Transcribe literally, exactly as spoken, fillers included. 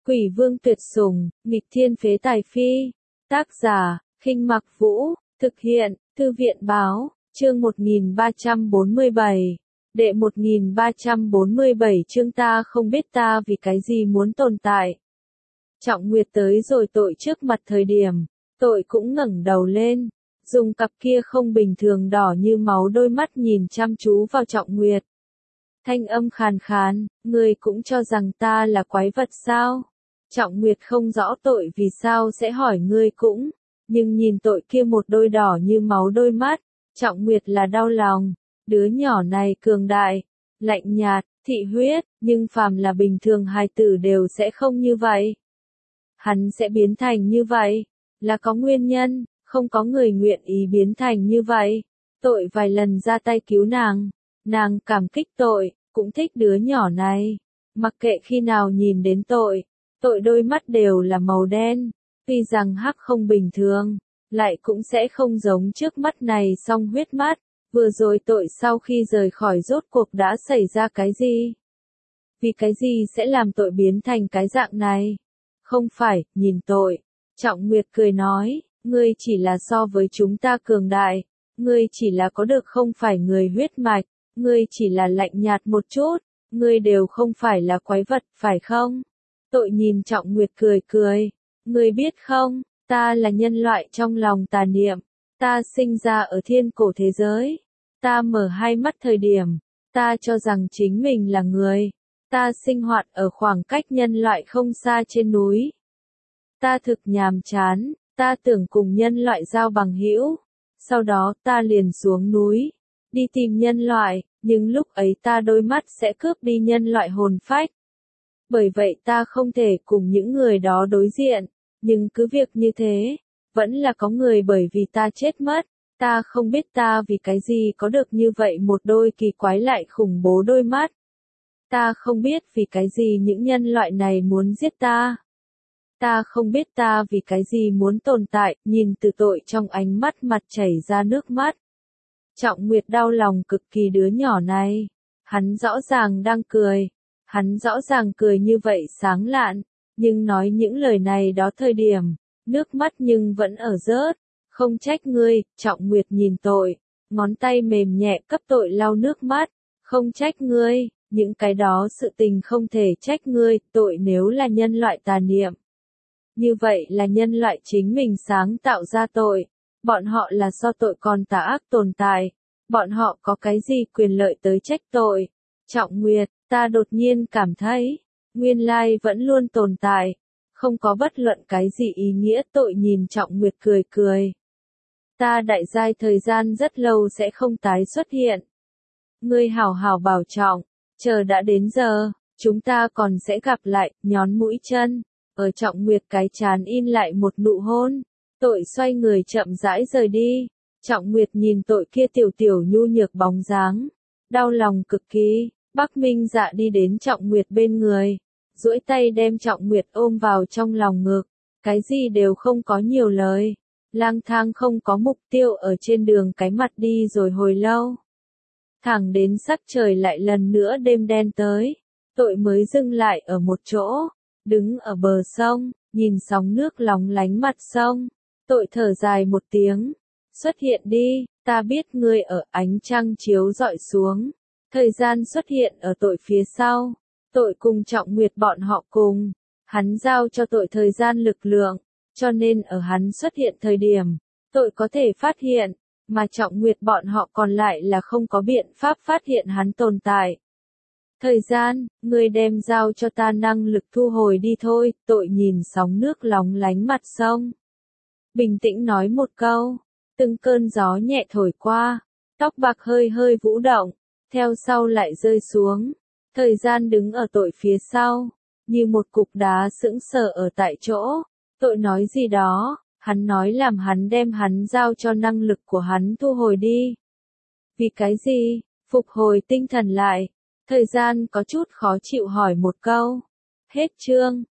Quỷ vương tuyệt sủng, nghịch thiên phế tài phi. Tác giả, Khinh Mặc Vũ, thực hiện, Thư viện Báo, chương một nghìn ba trăm bốn mươi bảy. Đệ một nghìn ba trăm bốn mươi bảy chương ta không biết ta vì cái gì muốn tồn tại. Trọng Nguyệt tới rồi tội trước mặt thời điểm, tội cũng ngẩng đầu lên, dùng cặp kia không bình thường đỏ như máu đôi mắt nhìn chăm chú vào Trọng Nguyệt. Thanh âm khàn khàn, ngươi cũng cho rằng ta là quái vật sao? Trọng Nguyệt không rõ tội vì sao sẽ hỏi ngươi cũng, nhưng nhìn tội kia một đôi đỏ như máu đôi mắt, Trọng Nguyệt là đau lòng. Đứa nhỏ này cường đại, lạnh nhạt, thị huyết, nhưng phàm là bình thường hài tử đều sẽ không như vậy. Hắn sẽ biến thành như vậy, là có nguyên nhân, không có người nguyện ý biến thành như vậy. Tội vài lần ra tay cứu nàng, nàng cảm kích tội, cũng thích đứa nhỏ này. Mặc kệ khi nào nhìn đến tội, tội đôi mắt đều là màu đen, tuy rằng hắc không bình thường, lại cũng sẽ không giống trước mắt này song huyết mắt. Vừa rồi tội sau khi rời khỏi rốt cuộc đã xảy ra cái gì? Vì cái gì sẽ làm tội biến thành cái dạng này? Không phải, nhìn tội. Trọng Nguyệt cười nói, ngươi chỉ là so với chúng ta cường đại, ngươi chỉ là có được không phải người huyết mạch, ngươi chỉ là lạnh nhạt một chút, ngươi đều không phải là quái vật, phải không? Tội nhìn Trọng Nguyệt cười cười, ngươi biết không, ta là nhân loại trong lòng tà niệm, ta sinh ra ở thiên cổ thế giới. Ta mở hai mắt thời điểm, ta cho rằng chính mình là người. Ta sinh hoạt ở khoảng cách nhân loại không xa trên núi. Ta thực nhàm chán, ta tưởng cùng nhân loại giao bằng hữu. Sau đó ta liền xuống núi, đi tìm nhân loại, nhưng lúc ấy ta đôi mắt sẽ cướp đi nhân loại hồn phách. Bởi vậy ta không thể cùng những người đó đối diện, nhưng cứ việc như thế, vẫn là có người bởi vì ta chết mất. Ta không biết ta vì cái gì có được như vậy một đôi kỳ quái lại khủng bố đôi mắt. Ta không biết vì cái gì những nhân loại này muốn giết ta. Ta không biết ta vì cái gì muốn tồn tại, nhìn từ tội trong ánh mắt mặt chảy ra nước mắt. Trọng Nguyệt đau lòng cực kỳ đứa nhỏ này. Hắn rõ ràng đang cười. Hắn rõ ràng cười như vậy sáng lạn, nhưng nói những lời này đó thời điểm, nước mắt nhưng vẫn ở rớt. Không trách ngươi, Trọng Nguyệt nhìn tội, ngón tay mềm nhẹ cấp tội lau nước mắt, không trách ngươi, những cái đó sự tình không thể trách ngươi, tội nếu là nhân loại tà niệm. Như vậy là nhân loại chính mình sáng tạo ra tội, bọn họ là do tội còn tà ác tồn tại, bọn họ có cái gì quyền lợi tới trách tội. Trọng Nguyệt, ta đột nhiên cảm thấy, nguyên lai vẫn luôn tồn tại, không có bất luận cái gì ý nghĩa. Tội nhìn Trọng Nguyệt cười cười. Ta đại giai thời gian rất lâu sẽ không tái xuất hiện. Ngươi hảo hảo bảo trọng, chờ đã đến giờ, chúng ta còn sẽ gặp lại, nhón mũi chân, ở Trọng Nguyệt cái trán in lại một nụ hôn. Tội xoay người chậm rãi rời đi, Trọng Nguyệt nhìn tội kia tiểu tiểu nhu nhược bóng dáng, đau lòng cực kỳ. Bắc Minh Dạ đi đến Trọng Nguyệt bên người, duỗi tay đem Trọng Nguyệt ôm vào trong lòng ngực, cái gì đều không có nhiều lời. Lang thang không có mục tiêu ở trên đường cái mặt đi rồi hồi lâu. Thẳng đến sắc trời lại lần nữa đêm đen tới, tội mới dừng lại ở một chỗ, đứng ở bờ sông, nhìn sóng nước lóng lánh mặt sông. Tội thở dài một tiếng, xuất hiện đi, ta biết ngươi ở. Ánh trăng chiếu rọi xuống, thời gian xuất hiện ở tội phía sau. Tội cùng Trọng Nguyệt bọn họ cùng, hắn giao cho tội thời gian lực lượng. Cho nên ở hắn xuất hiện thời điểm, tội có thể phát hiện, mà Trọng Nguyệt bọn họ còn lại là không có biện pháp phát hiện hắn tồn tại. Thời gian, ngươi đem giao cho ta năng lực thu hồi đi thôi. Tội nhìn sóng nước lóng lánh mặt sông, bình tĩnh nói một câu, từng cơn gió nhẹ thổi qua, tóc bạc hơi hơi vũ động, theo sau lại rơi xuống. Thời gian đứng ở tội phía sau, như một cục đá sững sờ ở tại chỗ. Tội nói gì đó, hắn nói làm hắn đem hắn giao cho năng lực của hắn thu hồi đi. Vì cái gì? Phục hồi tinh thần lại, thời gian có chút khó chịu hỏi một câu. Hết chương.